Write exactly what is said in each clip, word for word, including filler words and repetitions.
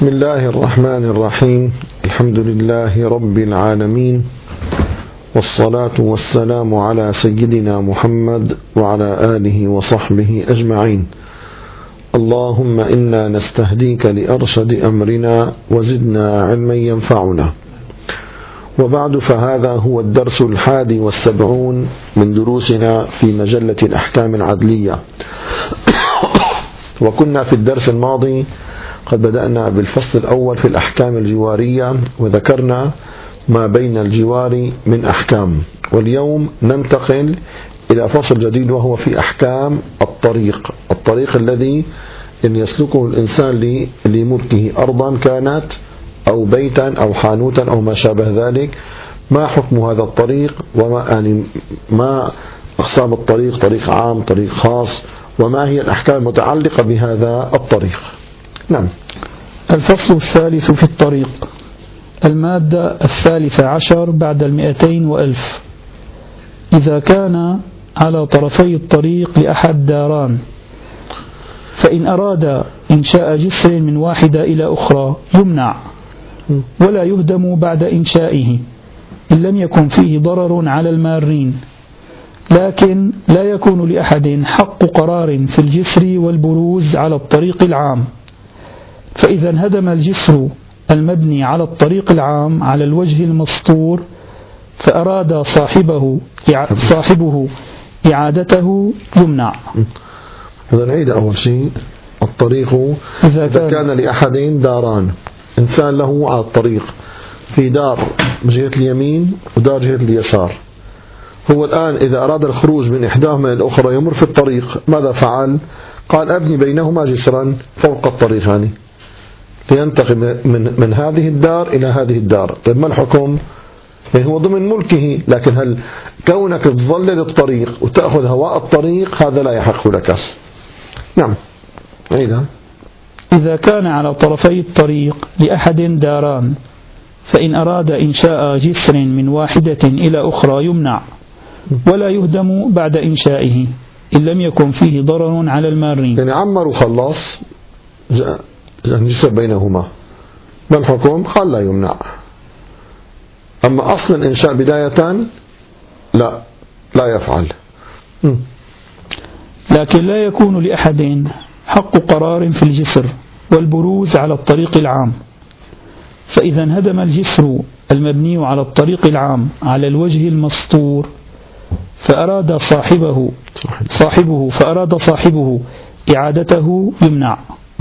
بسم الله الرحمن الرحيم. الحمد لله رب العالمين، والصلاة والسلام على سيدنا محمد وعلى آله وصحبه أجمعين. اللهم إنا نستهديك لأرشد أمرنا وزدنا علما ينفعنا. وبعد، فهذا هو الدرس الحادي والسبعون من دروسنا في مجلة الأحكام العدلية. وكنا في الدرس الماضي قد بدأنا بالفصل الأول في الأحكام الجوارية، وذكرنا ما بين الجوار من أحكام. واليوم ننتقل إلى فصل جديد وهو في أحكام الطريق الطريق الذي إن يسلكه الإنسان لملكه، أرضا كانت أو بيتا أو حانوتا أو ما شابه ذلك. ما حكم هذا الطريق، وما يعني ما أقسام الطريق، طريق عام، طريق خاص، وما هي الأحكام المتعلقة بهذا الطريق. نعم. الفصل الثالث في الطريق. المادة الثالثة عشر بعد المئتين وألف. إذا كان على طرفي الطريق لأحد داران، فإن أراد إنشاء جسر من واحدة إلى أخرى يمنع، ولا يهدم بعد إنشائه إن لم يكن فيه ضرر على المارين، لكن لا يكون لأحد حق قرار في الجسر والبروز على الطريق العام. فإذا انهدم الجسر المبني على الطريق العام على الوجه المسطور، فأراد صاحبه صاحبه إعادته يمنع. هذا نعيد أول شيء. الطريق إذا, إذا كان لأحد داران، إنسان له على الطريق في دار جهة اليمين ودار جهة اليسار. هو الآن إذا أراد الخروج من إحداهما الأخرى يمر في الطريق، ماذا فعل؟ قال أبني بينهما جسرا فوق الطريق، يعني لينتقل من, من هذه الدار إلى هذه الدار. طيب ما الحكم؟ يعني هو ضمن ملكه، لكن هل كونك تظلل الطريق وتأخذ هواء الطريق هذا لا يحق لك. نعم. أيضا إذا كان على طرفي الطريق لأحد داران، فإن أراد إنشاء جسر من واحدة إلى أخرى يمنع، ولا يهدم بعد إنشائه إن لم يكن فيه ضرر على المارين. يعني عمر وخلص جسر بينهما، ما الحكم؟ قال لا يمنع. أما أصل الإنشاء بداية لا لا يفعل. م. لكن لا يكون لأحد حق قرار في الجسر والبروز على الطريق العام. فإذا انهدم الجسر المبني على الطريق العام على الوجه المسطور، فأراد صاحبه صاحبه فأراد صاحبه إعادته يمنع.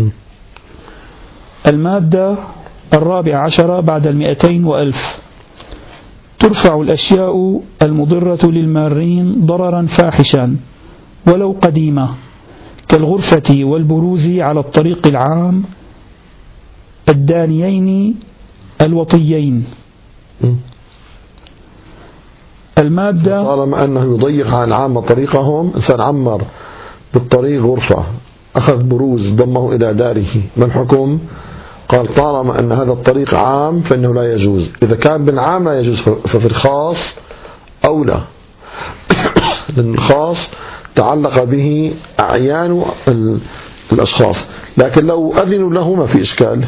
المادة الرابعة عشرة بعد المئتين وألف. ترفع الأشياء المضرة للمارين ضررا فاحشا ولو قديمة، كالغرفة والبروز على الطريق العام الدانيين الوطيين. المادة طالما أنه يضيق على العامة طريقهم، إنسان عمر بالطريق غرفة، أخذ بروز ضمه إلى داره، ما الحكم؟ قال طالما أن هذا الطريق عام فإنه لا يجوز. إذا كان بالعام لا يجوز، ففي الخاص أولى، لأن الخاص تعلق به أعيان الأشخاص، لكن لو أذنوا له ما في إشكال.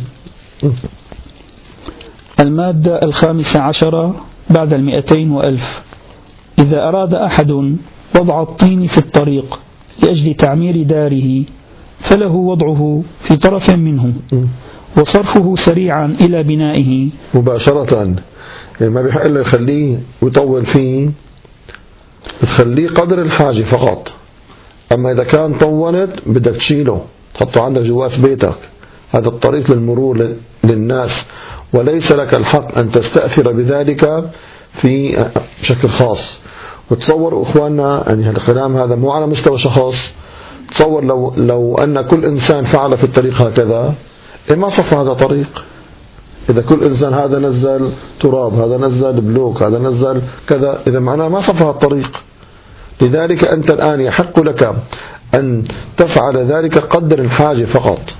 المادة الخامسة عشرة بعد المئتين وألف. إذا أراد أحد وضع الطين في الطريق لأجل تعمير داره، فله وضعه في طرف منه وصرفه سريعا إلى بنائه مباشرة. يعني ما بيحق له يخليه ويطول فيه، تخليه قدر الحاجة فقط. أما إذا كان طولت بدك تشيله تحطه عندك جوا في بيتك. هذا الطريق للمرور للناس، وليس لك الحق أن تستأثر بذلك في بشكل خاص. وتصور أخواننا يعني الكلام هذا مو على مستوى شخص. تصور لو لو أن كل إنسان فعل في الطريق هكذا، ما صف هذا طريق. إذا كل إنسان هذا نزل تراب، هذا نزل بلوك، هذا نزل كذا، إذا معناه ما صف هذا الطريق. لذلك أنت الآن يحق لك أن تفعل ذلك قدر الحاجة فقط.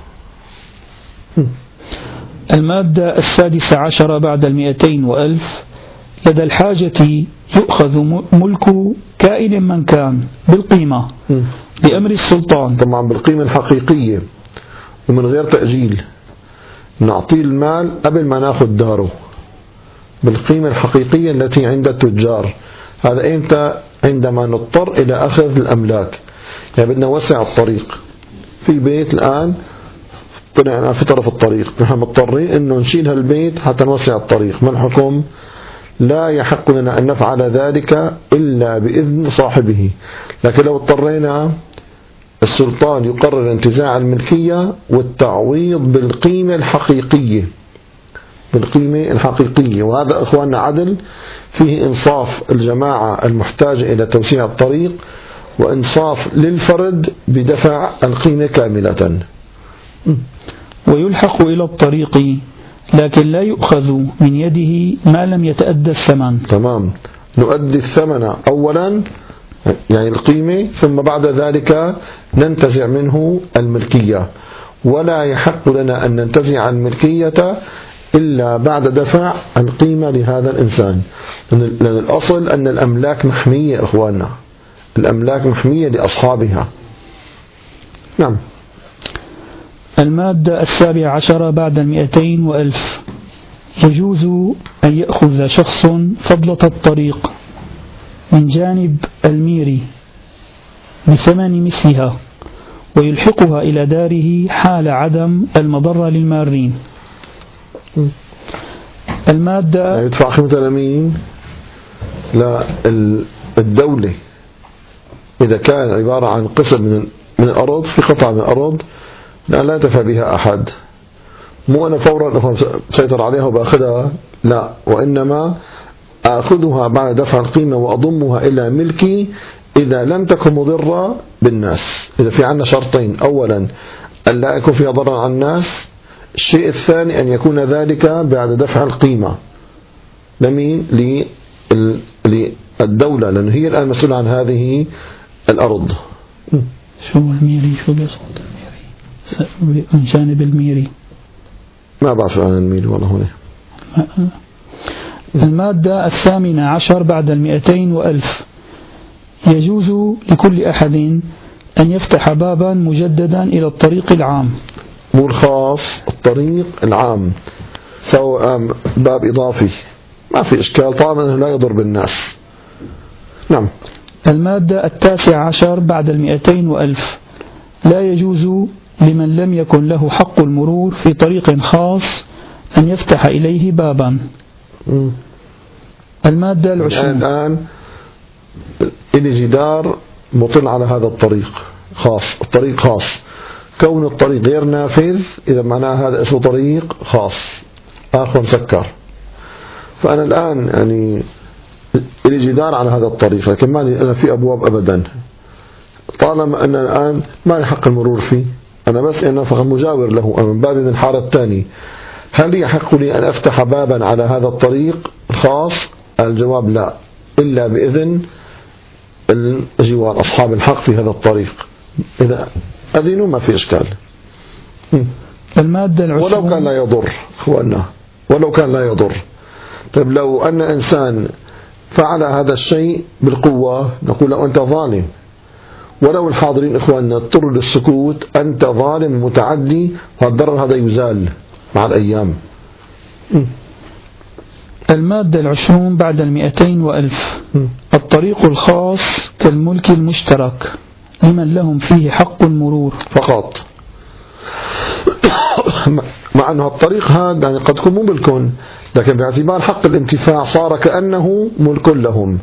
المادة السادسة عشرة بعد المئتين وألف. لدى الحاجة يؤخذ ملك كائن من كان بالقيمة بأمر السلطان. طبعا بالقيمة الحقيقية ومن غير تأجيل. نعطيه المال قبل ما ناخذ داره بالقيمة الحقيقية التي عند التجار. هذا إمتى؟ عندما نضطر إلى أخذ الأملاك، يعني بدنا نوسع الطريق في بيت الآن طلعنا في طرف الطريق، نحن مضطرين إنه نشيل هالبيت حتى نوسع الطريق. ما الحكم؟ لا يحق لنا أن نفعل ذلك إلا بإذن صاحبه. لكن لو اضطرينا السلطان يقرر انتزاع الملكية والتعويض بالقيمة الحقيقية، بالقيمة الحقيقية. وهذا إخواننا عدل فيه إنصاف الجماعة المحتاجة إلى توسيع الطريق، وإنصاف للفرد بدفع القيمة كاملة. ويلحق إلى الطريق لكن لا يؤخذ من يده ما لم يتأدى الثمن. تمام، نؤدي الثمن أولا يعني القيمة، ثم بعد ذلك ننتزع منه الملكية. ولا يحق لنا أن ننتزع الملكية إلا بعد دفع القيمة لهذا الإنسان، لأن الأصل أن الأملاك محمية إخواننا، الأملاك محمية لأصحابها. نعم. المادة السابعة عشرة بعد المئتين وألف. يجوز أن يأخذ شخص فضلة الطريق من جانب الميري بثمن مثلها ويلحقها إلى داره حال عدم المضرة للمارين. المادة يدفع خدمة لمين؟ للدولة. إذا كان عبارة عن قسم من من الأرض، في قطعة من الأرض لا لا يدفع بها أحد، مو أنا فورا سيطر عليها وبأخذها، لا، وإنما أخذها بعد دفع القيمة وأضمها إلى ملكي إذا لم تكن مضرة بالناس. إذا في عنا شرطين: أولا أن لا يكون فيها ضرر على الناس، الشيء الثاني أن يكون ذلك بعد دفع القيمة لمين؟ للدولة، لأنه هي الآن مسؤولة عن هذه الأرض. شو الميري؟ شو بيصوت الميري؟ من جانب الميري ما بعرف عن الميري والله هنا. المادة الثامنة عشر بعد المئتين وألف. يجوز لكل أحد أن يفتح بابا مجددا إلى الطريق العام، مو الخاص، الطريق العام، سواء باب إضافي ما في إشكال طالما أنه لا يضر بالناس. نعم. المادة التاسعة عشر بعد المئتين وألف. لا يجوز لمن لم يكن له حق المرور في طريق خاص أن يفتح إليه بابا. م. المادة العشرين. الآن إلي جدار مطل على هذا الطريق خاص، الطريق خاص، كون الطريق غير نافذ إذا معناه هذا اسمه طريق خاص آخر مسكر. فأنا الآن يعني إلي جدار على هذا الطريق، لكن ما لي أنا في أبواب أبدا، طالما أن الآن ما لي حق المرور فيه، أنا بس أنا فقط مجاور له من باب من الحارة الثاني. هل يحق لي أن أفتح بابا على هذا الطريق الخاص؟ الجواب لا، إلا بإذن الجوار أصحاب الحق في هذا الطريق، إذا أذنوا ما في إشكال. المادة العشرون. ولو كان لا يضر أخوانا، ولو كان لا يضر. طيب لو أن إنسان فعل هذا الشيء بالقوة نقول له أنت ظالم، ولو الحاضرين إخواننا اضطروا للسكوت، أنت ظالم متعدي، والضرر هذا يزال مع الأيام. المادة العشرون بعد المئتين وألف. الطريق الخاص كالملك المشترك لمن لهم فيه حق المرور فقط، مع أنه الطريق هذا يعني قد يكون مو ملكون، لكن باعتبار حق الانتفاع صار كأنه ملك لهم.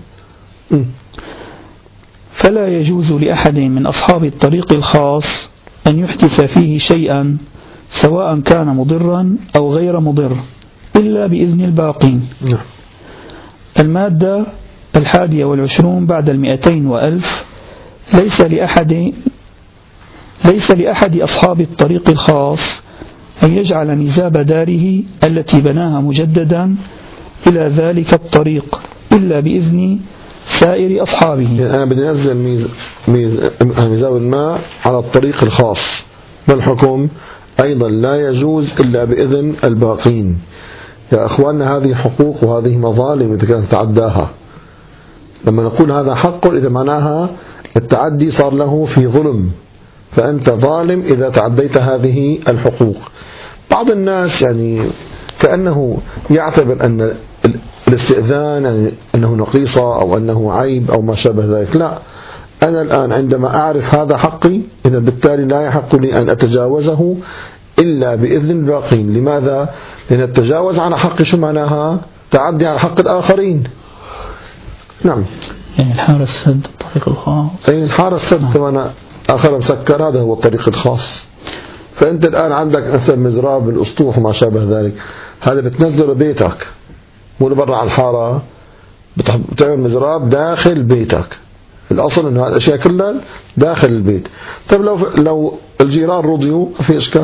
فلا يجوز لأحد من أصحاب الطريق الخاص أن يحدث فيه شيئا سواء كان مضرا أو غير مضر إلا بإذن الباقين. المادة الحادية والعشرون بعد المئتين وألف. ليس لأحد ليس لأحد أصحاب الطريق الخاص أن يجعل ميزاب داره التي بناها مجددا إلى ذلك الطريق إلا بإذن سائر أصحابه. يعني أنا بدي أنزل ميز... ميز... ميزاب الماء على الطريق الخاص، ما الحكم؟ أيضا لا يجوز إلا بإذن الباقين. يا أخواننا هذه حقوق وهذه مظالم إذا كانت تتعداها. لما نقول هذا حق إذا معناها التعدي صار له في ظلم، فأنت ظالم إذا تعديت هذه الحقوق. بعض الناس يعني كأنه يعتبر أن الاستئذان يعني أنه نقيصة أو أنه عيب أو ما شابه ذلك. لا، أنا الآن عندما أعرف هذا حقي، إذا بالتالي لا يحق لي أن أتجاوزه إلا بإذن الباقين. لماذا؟ لأن التجاوز على حقي شو معناها؟ تعدي على حق الآخرين. نعم، يعني الحارة السد الطريق الخاص، أي الحارة السد وأنا آخر مسكر، هذا هو الطريق الخاص. فأنت الآن عندك مثلا مزراب الأسطوح وما شابه ذلك، هذا بتنزله بيتك مو برا على الحارة، بتعمل مزراب داخل بيتك. الأصل أنه هالأشياء كلها داخل البيت. طيب لو لو الجيران رضيوا في إشكال.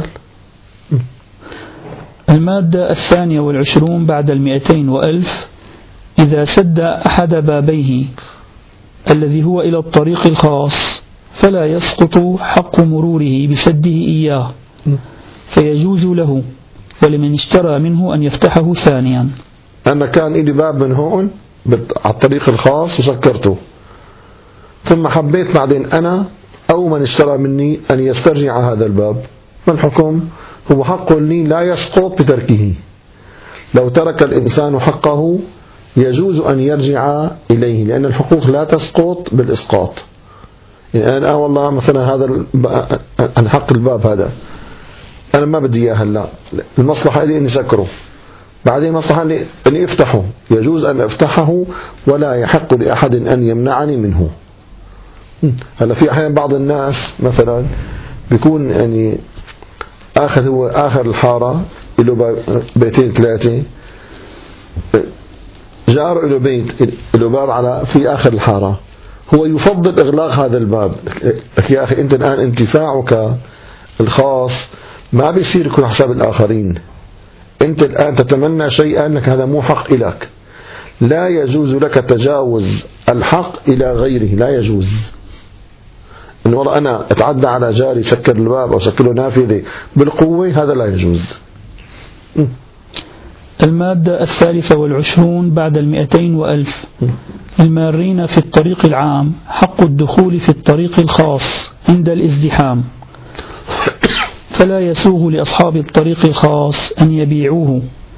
المادة الثانية والعشرون بعد المئتين وألف: إذا سد أحد بابيه الذي هو إلى الطريق الخاص فلا يسقط حق مروره بسده إياه، فيجوز له ولمن اشترى منه أن يفتحه ثانيا. أنا كان إلي باب من هون على الطريق الخاص وسكرته، ثم حبيت بعدين أنا أو من اشترى مني أن يسترجع هذا الباب، ما الحكم؟ هو حق لي لا يسقط بتركه. لو ترك الإنسان حقه يجوز أن يرجع إليه، لأن الحقوق لا تسقط بالإسقاط. يعني أنا والله مثلا هذا عن حق الباب هذا أنا ما بدي إياه هلا، المصلحة لي أن يسكره، بعدين مصلحة لي أن يفتحه، يجوز أن أفتحه ولا يحق لأحد أن يمنعني منه. هلا في أحيان بعض الناس مثلا بيكون يعني آخر هو آخر الحارة له بيتين ثلاثة، جار له بيت له باب على في آخر الحارة، هو يفضل إغلاق هذا الباب. لك يا أخي أنت الآن انتفاعك الخاص ما بيصير يكون حساب الآخرين. أنت الآن تتمنى شيئا أنك هذا مو حق إلك، لا يجوز لك تجاوز الحق إلى غيره، لا يجوز. إن والله أنا أتعدى على جاري سكر الباب أو سكر له نافذة بالقوة، هذا لا يجوز. م. المادة الثالثة والعشرون بعد المئتين وألف: المارين في الطريق العام حق الدخول في الطريق الخاص عند الازدحام، فلا يسوغ لأصحاب الطريق الخاص أن يبيعوه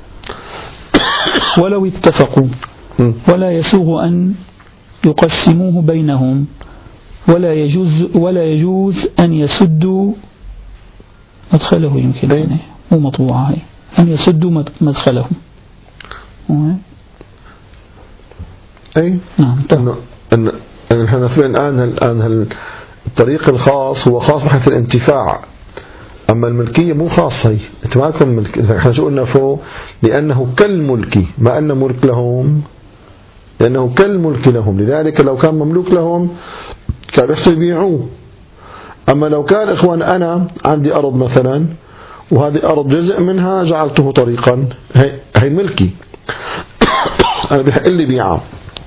ولو اتفقوا، ولا يسوغ أن يقسموه بينهم، ولا يجوز ولا يجوز أن يسدوا مدخله، يمكن يعني مو مطبوعة هي، أن يسدوا مدخلهم. أي نعم. إنه إن إن إحنا نسمع الآن الآن الطريق الخاص هو خاص بحيث الانتفاع، أما الملكية مو خاصة. هي أنت ما لكم ملك، إحنا شو قلنا فوق؟ لأنه كالملك، ما أن ملك لهم، لأنه كالملك لهم، لذلك لو كان مملوك لهم كان يحصل يبيعوه. أما لو كان إخوان أنا عندي أرض مثلا وهذه أرض جزء منها جعلته طريقا، هي, هي ملكي أنا بحق لي بيعه.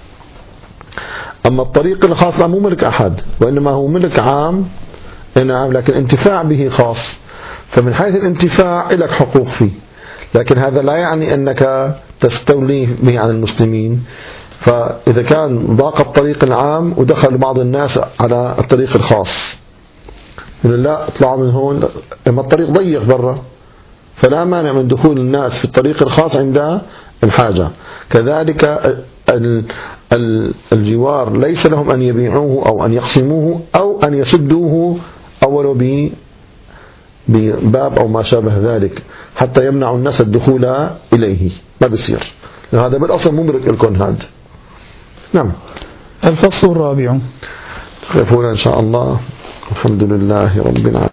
أما الطريق الخاص مو ملك أحد، وإنما هو ملك عام، نعم، لكن انتفاع به خاص، فمن حيث الانتفاع لك حقوق فيه، لكن هذا لا يعني أنك تستولي به عن المسلمين. فإذا كان ضاق الطريق العام ودخل بعض الناس على الطريق الخاص، يقول لا اطلعوا من هون، اما الطريق ضيق برا، فلا مانع من دخول الناس في الطريق الخاص عند الحاجة. كذلك الجوار ليس لهم أن يبيعوه أو أن يقسموه أو أن يسدوه أولو بباب أو ما شابه ذلك حتى يمنعوا الناس الدخول إليه، ما بيصير، هذا بالأصل مملك الكون هذا. نعم. الفصل الرابع. خلفونا إن شاء الله. الحمد لله رب العالمين.